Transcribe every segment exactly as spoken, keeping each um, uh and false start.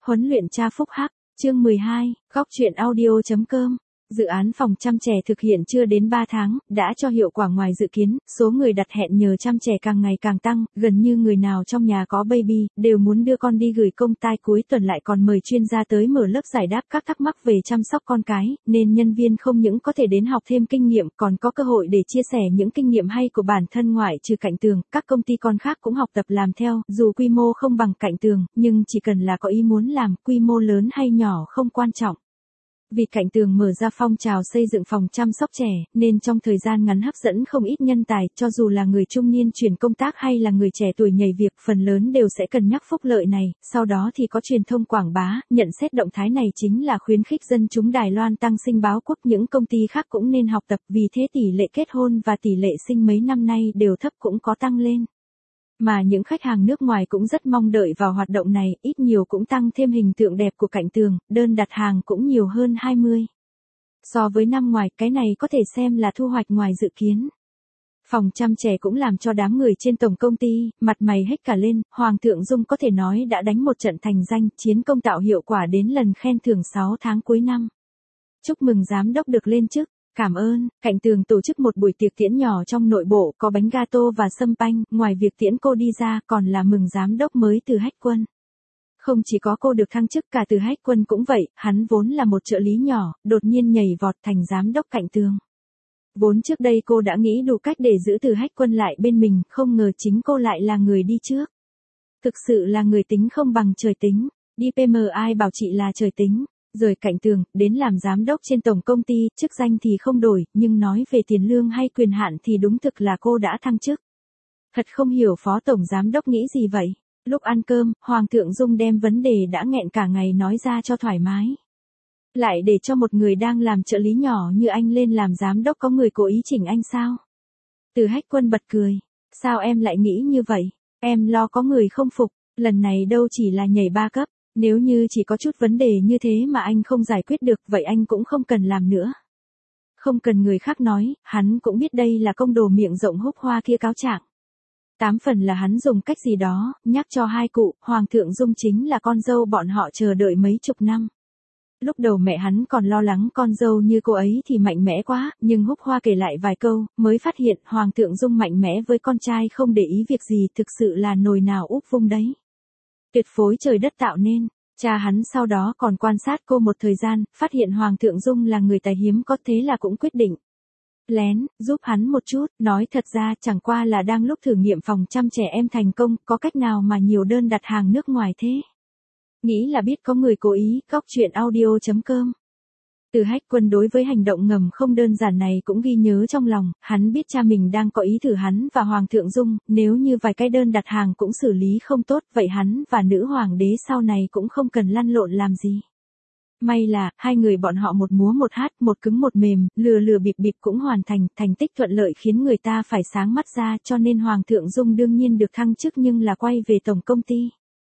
Huấn luyện cha phúc hắc, chương mười hai, góc truyện audio.com. Dự án phòng chăm trẻ thực hiện chưa đến ba tháng, đã cho hiệu quả ngoài dự kiến, số người đặt hẹn nhờ chăm trẻ càng ngày càng tăng, gần như người nào trong nhà có baby, đều muốn đưa con đi gửi công tai cuối tuần lại còn mời chuyên gia tới mở lớp giải đáp các thắc mắc về chăm sóc con cái, nên nhân viên không những có thể đến học thêm kinh nghiệm, còn có cơ hội để chia sẻ những kinh nghiệm hay của bản thân. Ngoại trừ Cạnh Tường, các công ty con khác cũng học tập làm theo, dù quy mô không bằng Cạnh Tường, nhưng chỉ cần là có ý muốn làm, quy mô lớn hay nhỏ không quan trọng. Vì Cạnh Tường mở ra phong trào xây dựng phòng chăm sóc trẻ, nên trong thời gian ngắn hấp dẫn không ít nhân tài, cho dù là người trung niên chuyển công tác hay là người trẻ tuổi nhảy việc, phần lớn đều sẽ cân nhắc phúc lợi này, sau đó thì có truyền thông quảng bá, nhận xét động thái này chính là khuyến khích dân chúng Đài Loan tăng sinh báo quốc. Những công ty khác cũng nên học tập, vì thế tỷ lệ kết hôn và tỷ lệ sinh mấy năm nay đều thấp cũng có tăng lên. Mà những khách hàng nước ngoài cũng rất mong đợi vào hoạt động này, ít nhiều cũng tăng thêm hình tượng đẹp của Cạnh Tường, đơn đặt hàng cũng nhiều hơn hai mươi. So với năm ngoài, cái này có thể xem là thu hoạch ngoài dự kiến. Phòng chăm trẻ cũng làm cho đám người trên tổng công ty, mặt mày hết cả lên, Hoàng thượng Dung có thể nói đã đánh một trận thành danh, chiến công tạo hiệu quả đến lần khen thưởng sáu tháng cuối năm. Chúc mừng giám đốc được lên chức. Cảm ơn. Cạnh Tường tổ chức một buổi tiệc tiễn nhỏ trong nội bộ, có bánh gato và sâm panh, ngoài việc tiễn cô đi ra còn là mừng giám đốc mới Từ Hách Quân. Không chỉ có cô được thăng chức, cả Từ Hách Quân cũng vậy, hắn vốn là một trợ lý nhỏ, đột nhiên nhảy vọt thành giám đốc Cạnh Tường. Vốn trước đây cô đã nghĩ đủ cách để giữ Từ Hách Quân lại bên mình, không ngờ chính cô lại là người đi trước. Thực sự là người tính không bằng trời tính, đi pê em ai bảo chị là trời tính. Rời Cạnh Tường, đến làm giám đốc trên tổng công ty, chức danh thì không đổi, nhưng nói về tiền lương hay quyền hạn thì đúng thực là cô đã thăng chức. Thật không hiểu phó tổng giám đốc nghĩ gì vậy. Lúc ăn cơm, Hoàng thượng Dung đem vấn đề đã nghẹn cả ngày nói ra cho thoải mái. Lại để cho một người đang làm trợ lý nhỏ như anh lên làm giám đốc, có người cố ý chỉnh anh sao? Từ Hách Quân bật cười. Sao em lại nghĩ như vậy? Em lo có người không phục, lần này đâu chỉ là nhảy ba cấp. Nếu như chỉ có chút vấn đề như thế mà anh không giải quyết được, vậy anh cũng không cần làm nữa. Không cần người khác nói, hắn cũng biết đây là công đồ miệng rộng húc hoa kia cáo trạng. Tám phần là hắn dùng cách gì đó, nhắc cho hai cụ, Hoàng thượng Dung chính là con dâu bọn họ chờ đợi mấy chục năm. Lúc đầu mẹ hắn còn lo lắng con dâu như cô ấy thì mạnh mẽ quá, nhưng húc hoa kể lại vài câu, mới phát hiện Hoàng thượng Dung mạnh mẽ với con trai không để ý việc gì, thực sự là nồi nào úp vung đấy. Tuyệt phối trời đất tạo nên. Cha hắn sau đó còn quan sát cô một thời gian, phát hiện Hoàng thượng Dung là người tài hiếm có, thế là cũng quyết định lén giúp hắn một chút, nói thật ra chẳng qua là đang lúc thử nghiệm phòng chăm trẻ em thành công, có cách nào mà nhiều đơn đặt hàng nước ngoài thế. Nghĩ là biết có người cố ý. Góc truyện audio.com. Từ Hách Quân đối với hành động ngầm không đơn giản này cũng ghi nhớ trong lòng, hắn biết cha mình đang có ý thử hắn và Hoàng thượng Dung, nếu như vài cái đơn đặt hàng cũng xử lý không tốt, vậy hắn và nữ hoàng đế sau này cũng không cần lăn lộn làm gì. May là, hai người bọn họ một múa một hát, một cứng một mềm, lừa lừa bịp bịp cũng hoàn thành, thành tích thuận lợi khiến người ta phải sáng mắt ra, cho nên Hoàng thượng Dung đương nhiên được thăng chức nhưng là quay về tổng công ty.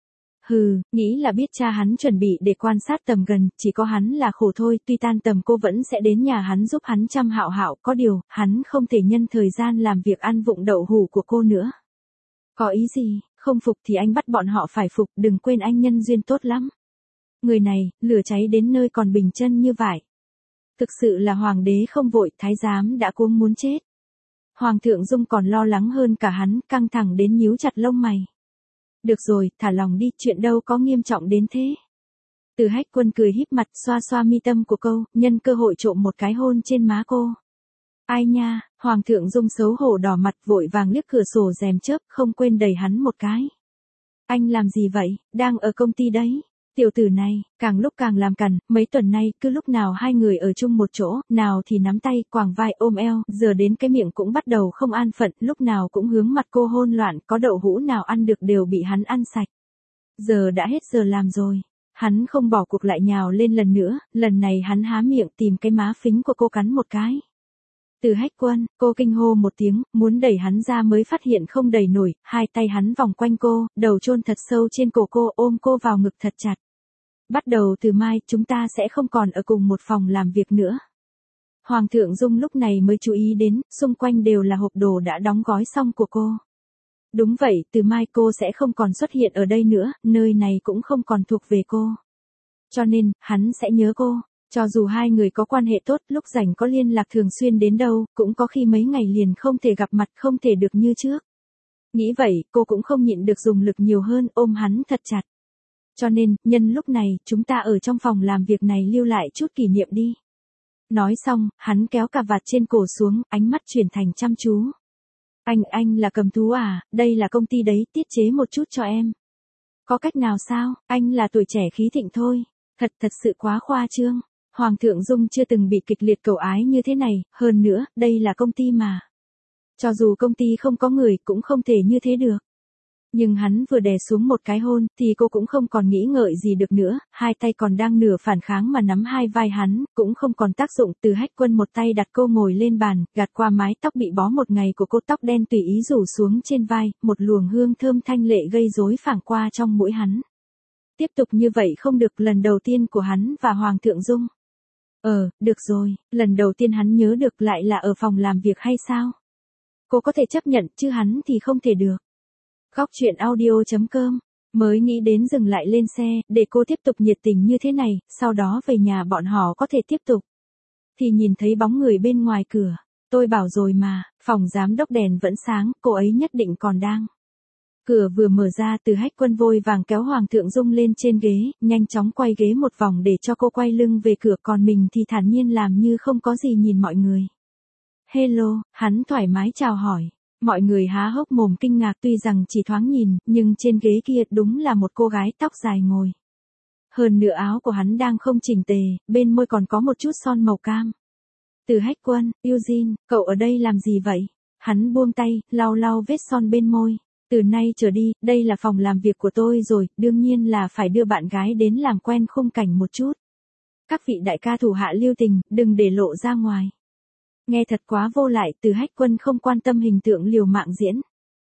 Hừ, nghĩ là biết cha hắn chuẩn bị để quan sát tầm gần, chỉ có hắn là khổ thôi, tuy tan tầm cô vẫn sẽ đến nhà hắn giúp hắn chăm Hạo Hạo, có điều, hắn không thể nhân thời gian làm việc ăn vụng đậu hủ của cô nữa. Có ý gì, không phục thì anh bắt bọn họ phải phục, đừng quên anh nhân duyên tốt lắm. Người này, lửa cháy đến nơi còn bình chân như vải. Thực sự là hoàng đế không vội, thái giám đã cuống muốn chết. Hoàng thượng Dung còn lo lắng hơn cả hắn, căng thẳng đến nhíu chặt lông mày. Được rồi, thả lòng đi, chuyện đâu có nghiêm trọng đến thế. Từ Hách Quân cười híp mặt, xoa xoa mi tâm của cô, nhân cơ hội trộm một cái hôn trên má cô. Ai nha, Hoàng thượng Dung xấu hổ đỏ mặt, vội vàng liếc cửa sổ rèm chớp, không quên đẩy hắn một cái. Anh làm gì vậy, đang ở công ty đấy. Tiểu tử này, càng lúc càng làm cằn, mấy tuần nay, cứ lúc nào hai người ở chung một chỗ, nào thì nắm tay, quàng vai ôm eo, giờ đến cái miệng cũng bắt đầu không an phận, lúc nào cũng hướng mặt cô hôn loạn, có đậu hũ nào ăn được đều bị hắn ăn sạch. Giờ đã hết giờ làm rồi. Hắn không bỏ cuộc lại nhào lên lần nữa, lần này hắn há miệng tìm cái má phính của cô cắn một cái. Từ Hách Quân, cô kinh hô một tiếng, muốn đẩy hắn ra mới phát hiện không đẩy nổi, hai tay hắn vòng quanh cô, đầu chôn thật sâu trên cổ cô, ôm cô vào ngực thật chặt. Bắt đầu từ mai, chúng ta sẽ không còn ở cùng một phòng làm việc nữa. Hoàng thượng Dung lúc này mới chú ý đến, xung quanh đều là hộp đồ đã đóng gói xong của cô. Đúng vậy, từ mai cô sẽ không còn xuất hiện ở đây nữa, nơi này cũng không còn thuộc về cô. Cho nên, hắn sẽ nhớ cô. Cho dù hai người có quan hệ tốt, lúc rảnh có liên lạc thường xuyên đến đâu, cũng có khi mấy ngày liền không thể gặp mặt, không thể được như trước. Nghĩ vậy, cô cũng không nhịn được dùng lực nhiều hơn, ôm hắn thật chặt. Cho nên, nhân lúc này, chúng ta ở trong phòng làm việc này lưu lại chút kỷ niệm đi. Nói xong, hắn kéo cà vạt trên cổ xuống, ánh mắt chuyển thành chăm chú. Anh, anh là cầm thú à, đây là công ty đấy, tiết chế một chút cho em. Có cách nào sao, anh là tuổi trẻ khí thịnh thôi. Thật thật sự quá khoa trương. Hoàng thượng Dung chưa từng bị kịch liệt cầu ái như thế này, hơn nữa, đây là công ty mà. Cho dù công ty không có người, cũng không thể như thế được. Nhưng hắn vừa đè xuống một cái hôn, thì cô cũng không còn nghĩ ngợi gì được nữa, hai tay còn đang nửa phản kháng mà nắm hai vai hắn, cũng không còn tác dụng. Từ Hách Quân một tay đặt cô ngồi lên bàn, gạt qua mái tóc bị bó một ngày của cô, tóc đen tùy ý rủ xuống trên vai, một luồng hương thơm thanh lệ gây rối phảng qua trong mũi hắn. Tiếp tục như vậy không được, lần đầu tiên của hắn và Hoàng thượng Dung. Ờ, được rồi, lần đầu tiên hắn nhớ được lại là ở phòng làm việc hay sao? Cô có thể chấp nhận, chứ hắn thì không thể được. Góc truyện audio chấm com, mới nghĩ đến dừng lại lên xe, để cô tiếp tục nhiệt tình như thế này, sau đó về nhà bọn họ có thể tiếp tục. Thì nhìn thấy bóng người bên ngoài cửa, tôi bảo rồi mà, phòng giám đốc đèn vẫn sáng, cô ấy nhất định còn đang. Cửa vừa mở ra, Từ Hách Quân vội vàng kéo Hoàng thượng Dung lên trên ghế, nhanh chóng quay ghế một vòng để cho cô quay lưng về cửa, còn mình thì thản nhiên làm như không có gì nhìn mọi người. Hello, hắn thoải mái chào hỏi. Mọi người há hốc mồm kinh ngạc, tuy rằng chỉ thoáng nhìn, nhưng trên ghế kia đúng là một cô gái tóc dài ngồi. Hơn nửa áo của hắn đang không chỉnh tề, bên môi còn có một chút son màu cam. Từ Hách Quân, Eugene, cậu ở đây làm gì vậy? Hắn buông tay, lau lau vết son bên môi. Từ nay trở đi, đây là phòng làm việc của tôi rồi, đương nhiên là phải đưa bạn gái đến làm quen khung cảnh một chút. Các vị đại ca thủ hạ lưu tình, đừng để lộ ra ngoài. Nghe thật quá vô lại, Từ Hách Quân không quan tâm hình tượng liều mạng diễn.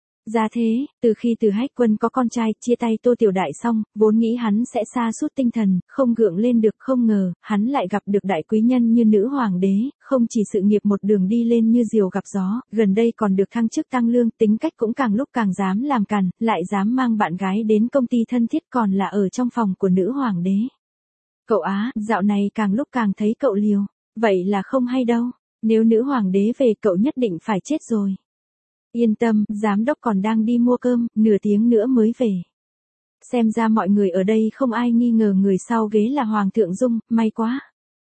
Ra thế, từ khi Từ Hách Quân có con trai, chia tay Tô Tiểu Đại xong, vốn nghĩ hắn sẽ sa sút tinh thần, không gượng lên được, không ngờ, hắn lại gặp được đại quý nhân như nữ hoàng đế, không chỉ sự nghiệp một đường đi lên như diều gặp gió, gần đây còn được thăng chức tăng lương, tính cách cũng càng lúc càng dám làm càn, lại dám mang bạn gái đến công ty thân thiết, còn là ở trong phòng của nữ hoàng đế. Cậu Á, dạo này càng lúc càng thấy cậu liều, vậy là không hay đâu, nếu nữ hoàng đế về cậu nhất định phải chết rồi. Yên tâm, giám đốc còn đang đi mua cơm, nửa tiếng nữa mới về. Xem ra mọi người ở đây không ai nghi ngờ người sau ghế là Hoàng thượng Dung, may quá.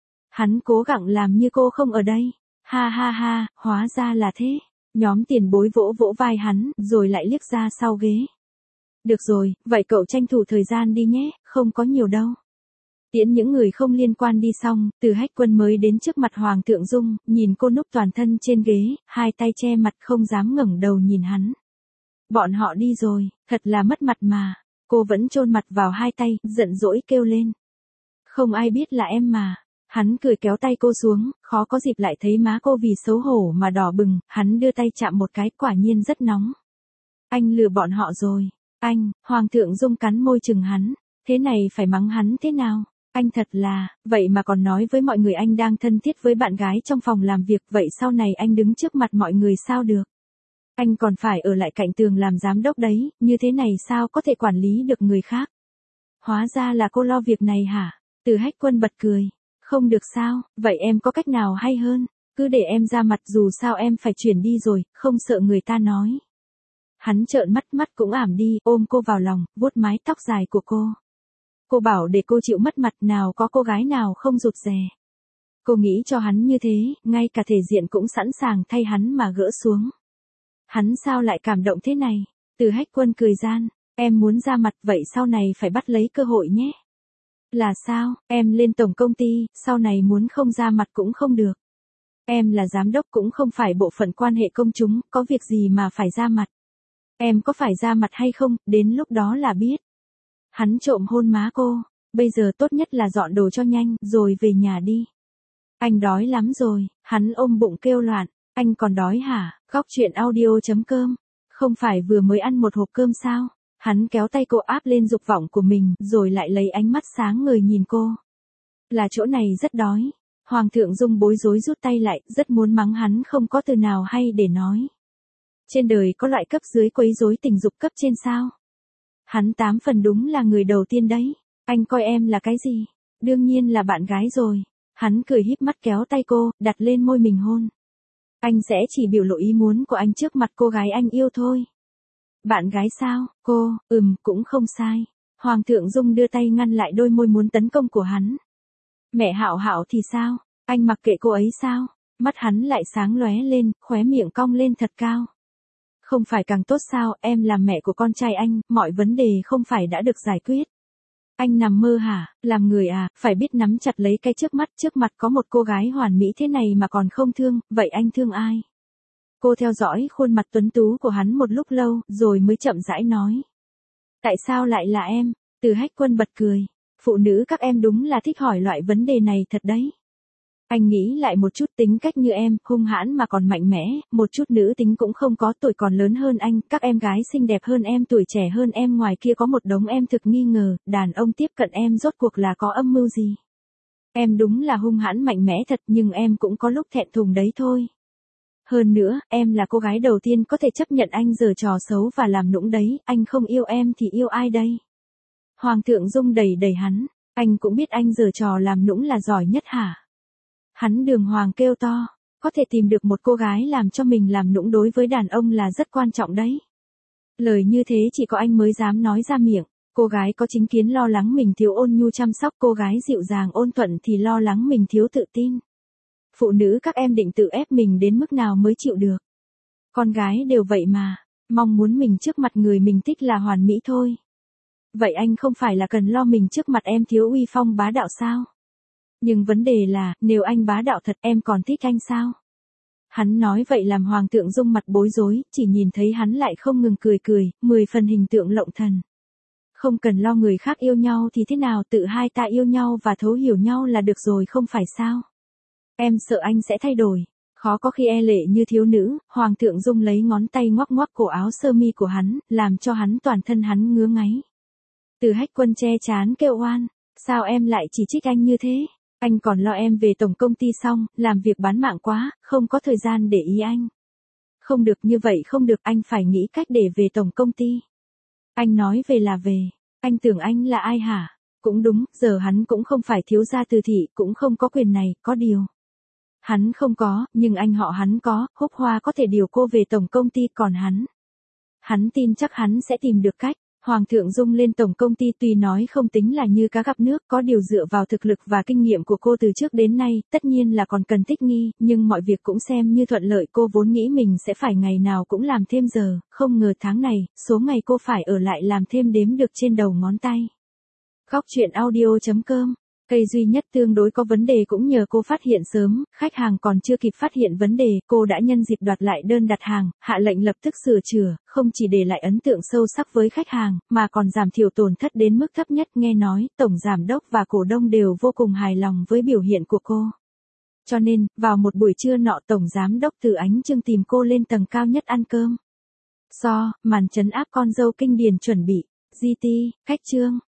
Hắn cố gắng làm như cô không ở đây. Ha ha ha, hóa ra là thế. Nhóm tiền bối vỗ vỗ vai hắn, rồi lại liếc ra sau ghế. Được rồi, vậy cậu tranh thủ thời gian đi nhé, không có nhiều đâu. Tiễn những người không liên quan đi xong, Từ Hách Quân mới đến trước mặt Hoàng thượng Dung, nhìn cô núp toàn thân trên ghế, hai tay che mặt không dám ngẩng đầu nhìn hắn. Bọn họ đi rồi, thật là mất mặt mà. Cô vẫn chôn mặt vào hai tay, giận dỗi kêu lên. Không ai biết là em mà. Hắn cười kéo tay cô xuống, khó có dịp lại thấy má cô vì xấu hổ mà đỏ bừng, hắn đưa tay chạm một cái, quả nhiên rất nóng. Anh lừa bọn họ rồi. Anh, Hoàng thượng Dung cắn môi chừng hắn, thế này phải mắng hắn thế nào? Anh thật là, vậy mà còn nói với mọi người anh đang thân thiết với bạn gái trong phòng làm việc, vậy sau này anh đứng trước mặt mọi người sao được? Anh còn phải ở lại cạnh tường làm giám đốc đấy, như thế này sao có thể quản lý được người khác? Hóa ra là cô lo việc này hả? Từ Hách Quân bật cười. Không được sao, vậy em có cách nào hay hơn? Cứ để em ra mặt, dù sao em phải chuyển đi rồi, không sợ người ta nói. Hắn trợn mắt, mắt cũng ảm đi, ôm cô vào lòng, vuốt mái tóc dài của cô. Cô bảo để cô chịu mất mặt, nào có cô gái nào không rụt rè. Cô nghĩ cho hắn như thế, ngay cả thể diện cũng sẵn sàng thay hắn mà gỡ xuống. Hắn sao lại cảm động thế này? Từ Hách Quân cười gian, em muốn ra mặt vậy sau này phải bắt lấy cơ hội nhé. Là sao, em lên tổng công ty, sau này muốn không ra mặt cũng không được. Em là giám đốc cũng không phải bộ phận quan hệ công chúng, có việc gì mà phải ra mặt. Em có phải ra mặt hay không, đến lúc đó là biết. Hắn trộm hôn má cô, bây giờ tốt nhất là dọn đồ cho nhanh, rồi về nhà đi. Anh đói lắm rồi, hắn ôm bụng kêu loạn, anh còn đói hả? Góc truyện audio chấm com, không phải vừa mới ăn một hộp cơm sao? Hắn kéo tay cô áp lên dục vọng của mình, rồi lại lấy ánh mắt sáng ngời nhìn cô. Là chỗ này rất đói. Hoàng thượng Dung bối rối rút tay lại, rất muốn mắng hắn không có từ nào hay để nói. Trên đời có loại cấp dưới quấy rối tình dục cấp trên sao? Hắn tám phần đúng là người đầu tiên đấy. Anh coi em là cái gì? Đương nhiên là bạn gái rồi. Hắn cười híp mắt kéo tay cô, đặt lên môi mình hôn. Anh sẽ chỉ biểu lộ ý muốn của anh trước mặt cô gái anh yêu thôi. Bạn gái sao? Cô, ừm, cũng không sai. Hoàng thượng Dung đưa tay ngăn lại đôi môi muốn tấn công của hắn. Mẹ Hạo Hạo thì sao? Anh mặc kệ cô ấy sao? Mắt hắn lại sáng lóe lên, khóe miệng cong lên thật cao. Không phải càng tốt sao, em làm mẹ của con trai anh, mọi vấn đề không phải đã được giải quyết. Anh nằm mơ hả, làm người à, phải biết nắm chặt lấy cái trước mắt, trước mặt có một cô gái hoàn mỹ thế này mà còn không thương, vậy anh thương ai? Cô theo dõi khuôn mặt tuấn tú của hắn một lúc lâu, rồi mới chậm rãi nói. Tại sao lại là em? Từ Hách Quân bật cười. Phụ nữ các em đúng là thích hỏi loại vấn đề này thật đấy. Anh nghĩ lại một chút, tính cách như em, hung hãn mà còn mạnh mẽ, một chút nữ tính cũng không có, tuổi còn lớn hơn anh, các em gái xinh đẹp hơn em, tuổi trẻ hơn em, ngoài kia có một đống em thực nghi ngờ, đàn ông tiếp cận em rốt cuộc là có âm mưu gì? Em đúng là hung hãn mạnh mẽ thật, nhưng em cũng có lúc thẹn thùng đấy thôi. Hơn nữa, em là cô gái đầu tiên có thể chấp nhận anh giở trò xấu và làm nũng đấy, anh không yêu em thì yêu ai đây? Hoàng thượng Dung đẩy đẩy hắn, anh cũng biết anh giở trò làm nũng là giỏi nhất hả? Hắn đường hoàng kêu to, có thể tìm được một cô gái làm cho mình làm nũng đối với đàn ông là rất quan trọng đấy. Lời như thế chỉ có anh mới dám nói ra miệng, cô gái có chính kiến lo lắng mình thiếu ôn nhu chăm sóc, cô gái dịu dàng ôn thuận thì lo lắng mình thiếu tự tin. Phụ nữ các em định tự ép mình đến mức nào mới chịu được. Con gái đều vậy mà, mong muốn mình trước mặt người mình thích là hoàn mỹ thôi. Vậy anh không phải là cần lo mình trước mặt em thiếu uy phong bá đạo sao? Nhưng vấn đề là, nếu anh bá đạo thật em còn thích anh sao? Hắn nói vậy làm Hoàng thượng Dung mặt bối rối, chỉ nhìn thấy hắn lại không ngừng cười cười, mười phần hình tượng lộng thần. Không cần lo người khác yêu nhau thì thế nào, tự hai ta yêu nhau và thấu hiểu nhau là được rồi không phải sao? Em sợ anh sẽ thay đổi. Khó có khi e lệ như thiếu nữ, Hoàng thượng Dung lấy ngón tay ngoắc ngoắc cổ áo sơ mi của hắn, làm cho hắn toàn thân hắn ngứa ngáy. Từ Hách Quân che chán kêu oan, sao em lại chỉ trích anh như thế? Anh còn lo em về tổng công ty xong, làm việc bán mạng quá, không có thời gian để ý anh. Không được như vậy không được, anh phải nghĩ cách để về tổng công ty. Anh nói về là về, anh tưởng anh là ai hả? Cũng đúng, giờ hắn cũng không phải thiếu gia Từ thị, cũng không có quyền này, có điều. Hắn không có, nhưng anh họ hắn có, Húc Hoa có thể điều cô về tổng công ty, còn hắn. Hắn tin chắc hắn sẽ tìm được cách. Hoàng thượng Dung lên tổng công ty tuy nói không tính là như cá gặp nước, có điều dựa vào thực lực và kinh nghiệm của cô từ trước đến nay, tất nhiên là còn cần thích nghi, nhưng mọi việc cũng xem như thuận lợi, cô vốn nghĩ mình sẽ phải ngày nào cũng làm thêm giờ, không ngờ tháng này, số ngày cô phải ở lại làm thêm đếm được trên đầu ngón tay. Góc truyện audio chấm com Cây duy nhất tương đối có vấn đề cũng nhờ cô phát hiện sớm, khách hàng còn chưa kịp phát hiện vấn đề, cô đã nhân dịp đoạt lại đơn đặt hàng, hạ lệnh lập tức sửa chữa, không chỉ để lại ấn tượng sâu sắc với khách hàng, mà còn giảm thiểu tổn thất đến mức thấp nhất. Nghe nói, Tổng Giám đốc và cổ đông đều vô cùng hài lòng với biểu hiện của cô. Cho nên, vào một buổi trưa nọ Tổng Giám đốc Từ Ánh Trưng tìm cô lên tầng cao nhất ăn cơm. So, màn trấn áp con dâu kinh điển chuẩn bị. giê tê, khách trương.